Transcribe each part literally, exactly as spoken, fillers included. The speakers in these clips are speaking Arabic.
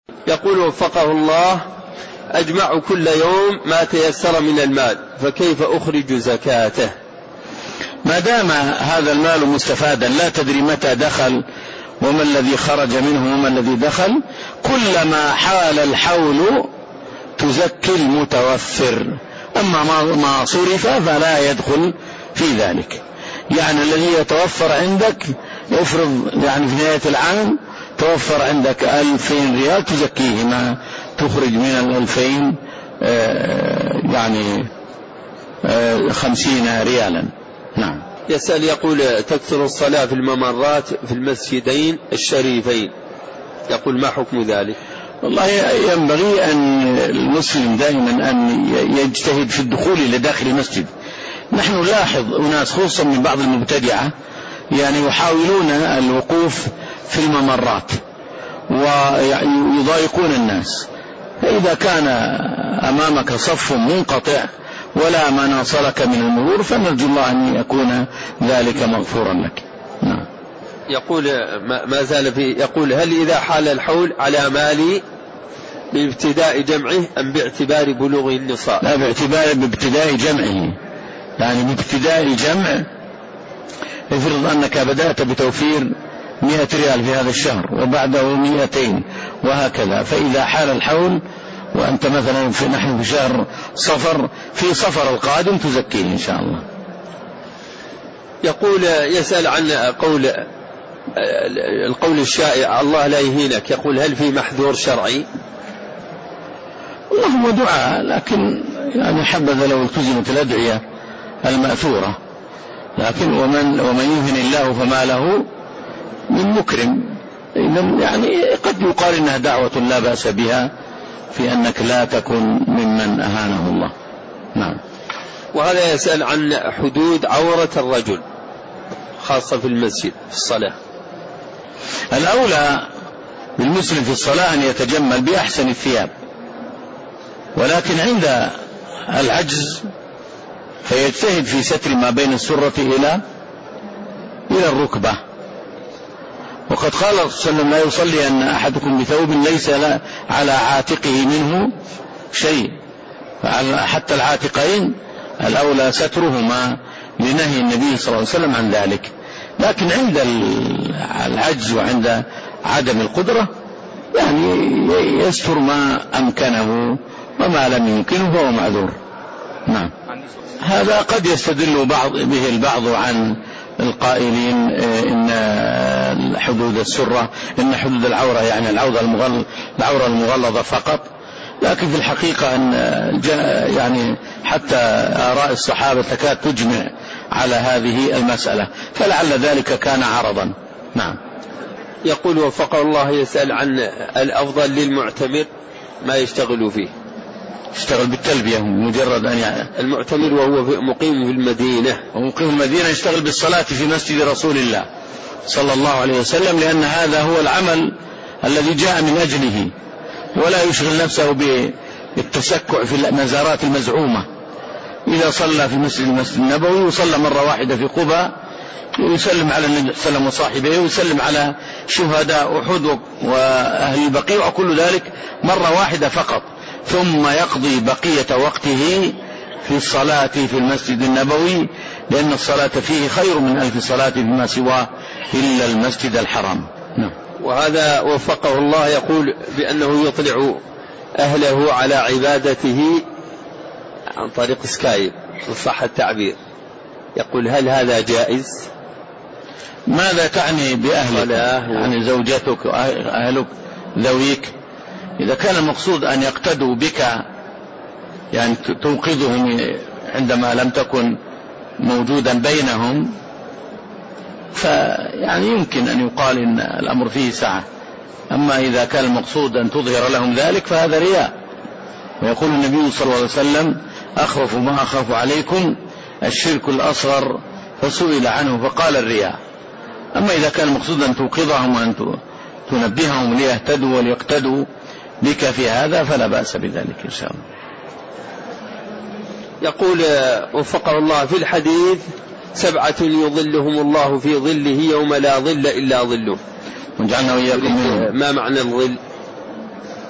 يقول وفقه الله: أجمع كل يوم ما تيسر من المال، فكيف أخرج زكاته؟ ما دام هذا المال مستفادا لا تدري متى دخل وما الذي خرج منه وما الذي دخل، كلما حال الحول تزكي المتوفر، أما ما صرف فلا يدخل في ذلك. يعني الذي يتوفر عندك افرض يعني في نهاية العام توفر عندك ألفين ريال تزكيه، ما تخرج من الألفين يعني خمسين ريالا. نعم. يسأل يقول: تكثر الصلاة في الممرات في المسجدين الشريفين، يقول ما حكم ذلك؟ والله ينبغي أن المسلم دائما أن يجتهد في الدخول إلى داخل المسجد. نحن نلاحظ أناس خصوصا من بعض المبتدعة يعني يحاولون الوقوف في الممرات ويضايقون الناس، فإذا كان أمامك صف منقطع ولا مناص لك من المرور فنرجو الله أن يكون ذلك مغفورا لك. نعم. يقول ما زال في يقول: هل إذا حال الحول على مالي بابتداء جمعه أم باعتبار بلوغ النصاب؟ لا، باعتبار بابتداء جمعه، يعني بابتداء الجمع افرض أنك بدأت بتوفير مئة ريال في هذا الشهر وبعده مئتين وهكذا، فإذا حال الحول وأنت مثلا في نحن في شهر صفر في صفر القادم تزكيه إن شاء الله. يقول يسأل عن قول القول الشائع: الله لا يهينك، يقول هل في محذور شرعي؟ والله هو دعاء، لكن يعني حبذا لو التزمت الأدعية المأثورة، لكن ومن ومن يهن الله فما له من مكرم. يعني قد يقال إنها دعوة لا بأس بها في أنك لا تكن ممن أهانه الله. نعم. وهذا يسأل عن حدود عورة الرجل خاصة في المسجد في الصلاة. الأولى بالمسلم في الصلاة أن يتجمل بأحسن الثياب، ولكن عند العجز فيجتهد في ستر ما بين السرة إلى إلى الركبة. وقد قال صلى الله عليه وسلم: لا يصلي أن أحدكم بثوب ليس على عاتقه منه شيء، حتى العاتقين الأولى سترهما لنهي النبي صلى الله عليه وسلم عن ذلك. لكن عند العجز وعند عدم القدرة يعني يستر ما أمكنه، وما لم يمكنه فهو معذور. نعم. هذا قد يستدل بعض به البعض عن القائلين إن حدود السرة إن حدود العورة يعني العورة المغلظة العورة المغلظة فقط، لكن في الحقيقة أن يعني حتى آراء الصحابة تكاد تجمع على هذه المسألة، فلعل ذلك كان عرضا. نعم. يقول وفقه الله: يسأل عن الأفضل للمعتمر ما يشتغل فيه. يشتغل بالتلبية مجرد أن يعني المعتمر وهو مقيم في المدينة ومقيم في المدينة يشتغل بالصلاة في مسجد رسول الله صلى الله عليه وسلم، لأن هذا هو العمل الذي جاء من أجله، ولا يشغل نفسه بالتسكع في المزارات المزعومة. إذا صلى في مسجد المسجد النبوي وصلى مرة واحدة في قباء ويسلم على النبي صلى الله عليه وسلم وصاحبه ويسلم على شهداء أحد وأهل البقيع وكل ذلك مرة واحدة فقط، ثم يقضي بقية وقته في الصلاة في المسجد النبوي، لأن الصلاة فيه خير من ألف صلاة فيما سواه إلا المسجد الحرام. نعم. وهذا وفقه الله يقول بأنه يطلع أهله على عبادته عن طريق سكايب إن صح التعبير، يقول هل هذا جائز؟ ماذا تعني بأهلك؟ يعني زوجتك وأهلك ذويك؟ إذا كان المقصود أن يقتدوا بك يعني توقظهم عندما لم تكن موجودا بينهم، فيعني يمكن أن يقال إن الأمر فيه سعة. أما إذا كان المقصود أن تظهر لهم ذلك فهذا رياء. ويقول النبي صلى الله عليه وسلم: أخوف ما أخاف عليكم الشرك الأصغر، فسئل عنه فقال الرياء. أما إذا كان المقصود أن توقظهم وأن تنبههم ليهتدوا وليقتدوا بك في هذا فلا بأس بذلك إن شاء الله. يقول وفقه الله: في الحديث سبعة يظلهم الله في ظله يوم لا ظل إلا ظله، وجعلنا وإياكم منهم. ما معنى الظل؟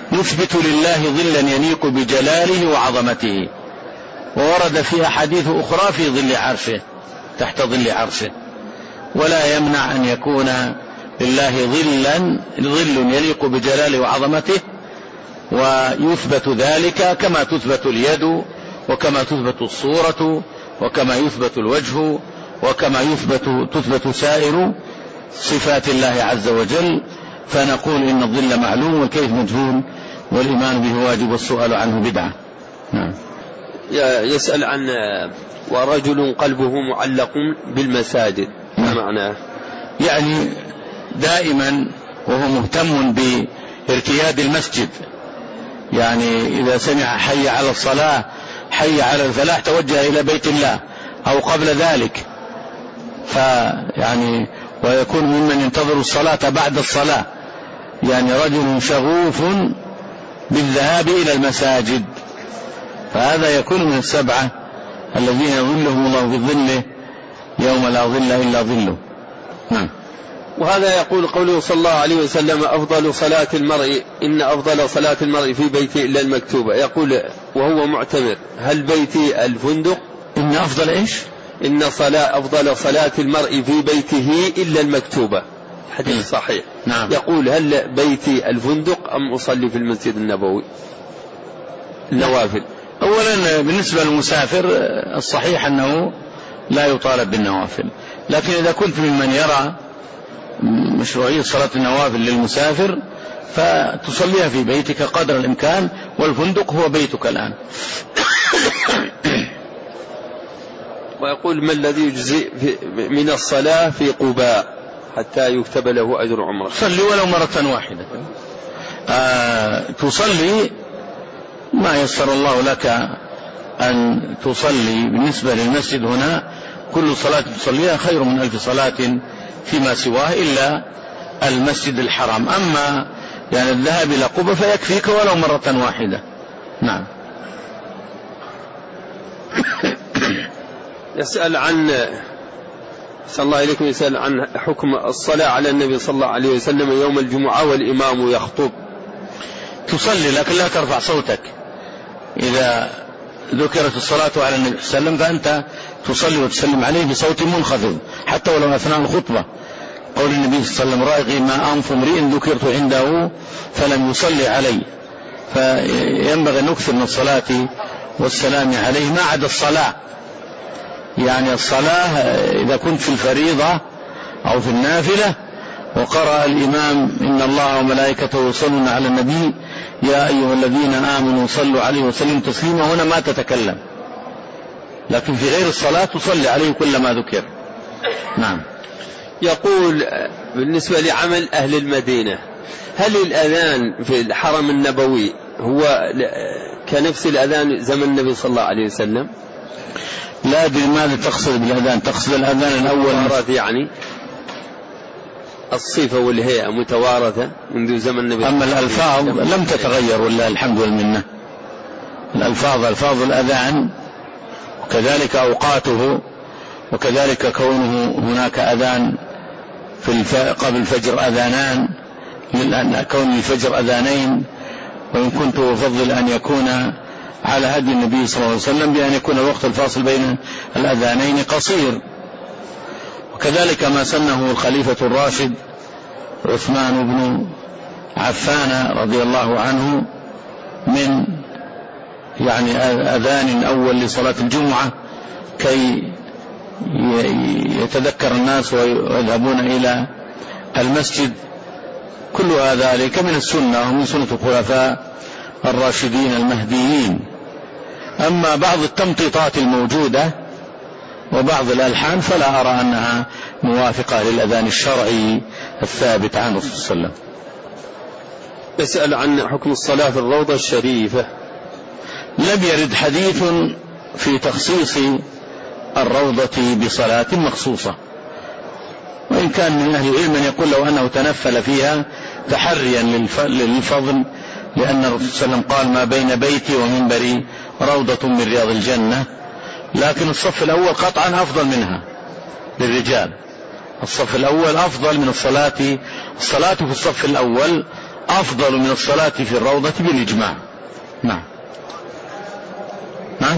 يثبت لله ظلا يليق بجلاله وعظمته، وورد في أحاديث أخرى في ظل عرشه، تحت ظل عرشه، ولا يمنع أن يكون لله ظلا ظل يليق بجلاله وعظمته، ويثبت ذلك كما تثبت اليد، وكما تثبت الصورة، وكما يثبت الوجه، وكما يثبت تثبت سائر صفات الله عز وجل. فنقول إن الظل معلوم والكيف مجهول، والإيمان به واجب والسؤال عنه بدعة. نعم. يسأل عن ورجل قلبه معلق بالمساجد، ما معناه؟ يعني دائما وهو مهتم بارتياد المسجد، يعني إذا سمع حي على الصلاة حي على الفلاح توجه إلى بيت الله أو قبل ذلك، فيعني ويكون ممن ينتظر الصلاة بعد الصلاة، يعني رجل شغوف بالذهاب إلى المساجد، فهذا يكون من السبعة الذين يظلهم الله في ظله يوم لا ظل إلا ظله. نعم. وهذا يقول قوله صلى الله عليه وسلم أفضل صلاة المرء إن أفضل صلاة المرء في بيته إلا المكتوبة، يقول وهو معتمر هل بيتي الفندق؟ إن أفضل إيش؟ إن صلاة أفضل صلاة المرء في بيته إلا المكتوبة، حديث صحيح. نعم. يقول هل بيتي الفندق أم أصلي في المسجد النبوي النوافل؟ أولا بالنسبة للمسافر الصحيح أنه لا يطالب بالنوافل، لكن إذا كنت ممن يرى مشروعية صلاة النوافل للمسافر فتصليها في بيتك قدر الإمكان، والفندق هو بيتك الآن. ويقول ما الذي يجزئ من الصلاة في قباء حتى يكتب له أجر عمره؟ صلي ولو مرة واحدة. آه تصلي ما يسر الله لك أن تصلي. بالنسبة للمسجد هنا كل صلاة تصليها خير من ألف صلاة فيما سواه إلا المسجد الحرام. أما يعني الذهاب إلى قبة فيكفيك ولو مرة واحدة. نعم. يسأل عن صلى الله عليكم يسأل عن حكم الصلاة على النبي صلى الله عليه وسلم يوم الجمعة والإمام يخطب. تصلي لكن لا ترفع صوتك. إذا ذكرت الصلاة على النبي صلى الله عليه وسلم فأنت تصلي وتسلم عليه بصوت منخفض حتى ولو أثناء الخطبة. قول النبي صلى الله عليه وسلم رائغي ما أنف امرئ ذكرت عنده فلم يصلي علي. فينبغي أن نكثر من الصلاة والسلام عليه ما عدا الصلاة. يعني الصلاة إذا كنت في الفريضة أو في النافلة وقرأ الإمام إن الله وملائكته يصلون على النبي يا أيها الذين آمنوا صلوا عليه وسلموا تسليما، هنا ما تتكلم، لكن في غير الصلاة تصلي عليه كل ما ذكر. نعم. يقول بالنسبة لعمل أهل المدينة هل الأذان في الحرم النبوي هو كنفس الأذان زمن النبي صلى الله عليه وسلم؟ لا أدري ماذا تقصد بالأذان. تقصد الأذان الأول يعني الصفة والهيئة متوارثة منذ زمن النبي. أما الألفاظ لم تتغير والله الحمد والمنة. الألفاظ ألفاظ الأذان وكذلك أوقاته، وكذلك كونه هناك أذان في الف... قبل الفجر أذانان، لأن كون الفجر أذانين، وإن كنت أفضل أن يكون على هدي النبي صلى الله عليه وسلم بأن يكون الوقت الفاصل بين الأذانين قصير. وكذلك ما سنه الخليفة الراشد عثمان بن عفان رضي الله عنه من يعني أذان أول لصلاة الجمعة كي يتذكر الناس ويذهبون إلى المسجد. كل ذلك من السنة ومن سنة الخلفاء الراشدين المهديين. أما بعض التمطيطات الموجودة وبعض الألحان فلا أرى أنها موافقة للأذان الشرعي الثابت عنه صلى الله عليه وسلم. يسأل عن حكم الصلاة في الروضة الشريفة. لم يرد حديث في تخصيص الروضة بصلاة مخصوصة، وإن كان من أهل العلم من يقول لو أنه تنفل فيها تحريا للفضل، لأن الرسول صلى الله عليه وسلم قال ما بين بيتي ومنبري روضة من رياض الجنة. لكن الصف الأول قطعا أفضل منها للرجال. الصف الأول أفضل من الصلاة. الصلاة في الصف الأول أفضل من الصلاة في الروضة بالإجماع. نعم نعم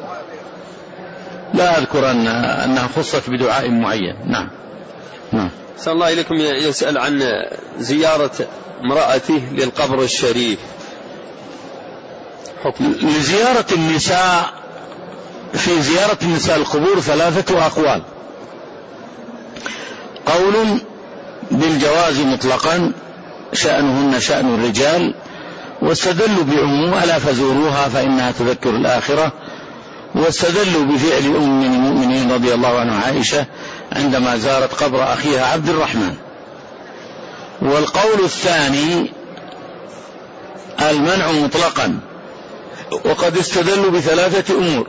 لا أذكر أن أنها خصت بدعاء معين. نعم نعم. صلى الله إليكم يسأل عن زيارة امرأته للقبر الشريف، حكم لزيارة النساء. في زيارة النساء القبور ثلاثة أقوال: قول بالجواز مطلقا شأنهن شأن الرجال، واستدلوا بعموم ألا فزوروها فإنها تذكر الآخرة، واستدلوا بفعل أم المؤمنين رضي الله عنها عائشة عندما زارت قبر أخيها عبد الرحمن. والقول الثاني المنع مطلقا، وقد استدلوا بثلاثة أمور.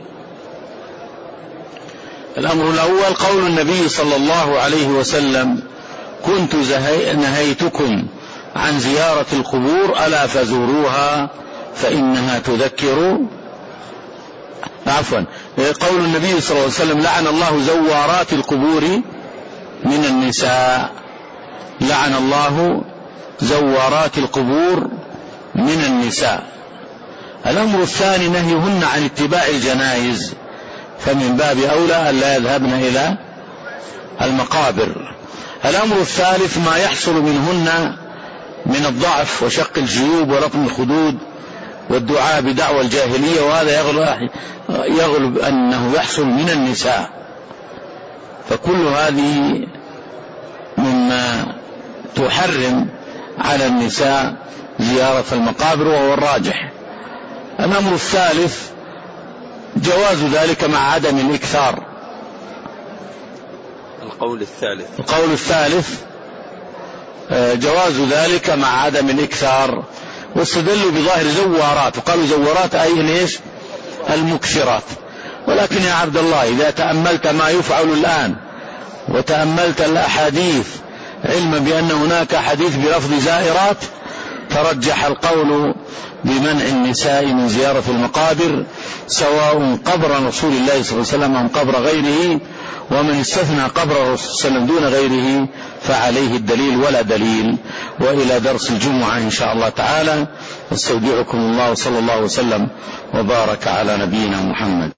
الأمر الأول قول النبي صلى الله عليه وسلم: كنت نهيتكم عن زيارة القبور ألا فزوروها فإنها تذكر. عفوا قول النبي صلى الله عليه وسلم: لعن الله زوارات القبور من النساء. لعن الله زوارات القبور من النساء. الأمر الثاني نهيهن عن اتباع الجنائز، فمن باب أولى أن لا يذهبن إلى المقابر. الأمر الثالث ما يحصل منهن من الضعف وشق الجيوب ولطم الخدود والدعاء بدعوى الجاهلية، وهذا يغلب, يغلب أنه يحصل من النساء. فكل هذه مما تحرم على النساء زيارة المقابر، وهو الراجح. الأمر الثالث جواز ذلك مع عدم الإكثار. القول الثالث القول الثالث جواز ذلك مع عدم الإكثار، واستدلوا بظاهر زوارات، وقالوا زوارات أي ليش؟ المكثرات. ولكن يا عبد الله إذا تأملت ما يفعل الآن وتأملت الأحاديث علما بأن هناك حديث بلفظ زائرات، ترجح القول بمنع النساء من زيارة المقابر، سواء قبر رسول الله صلى الله عليه وسلم أم قبر غيره. ومن استثنى قبر الرسول صلى الله عليه وسلم دون غيره فعليه الدليل ولا دليل. وإلى درس الجمعة إن شاء الله تعالى، استودعكم الله، صلى الله وسلم وبارك على نبينا محمد.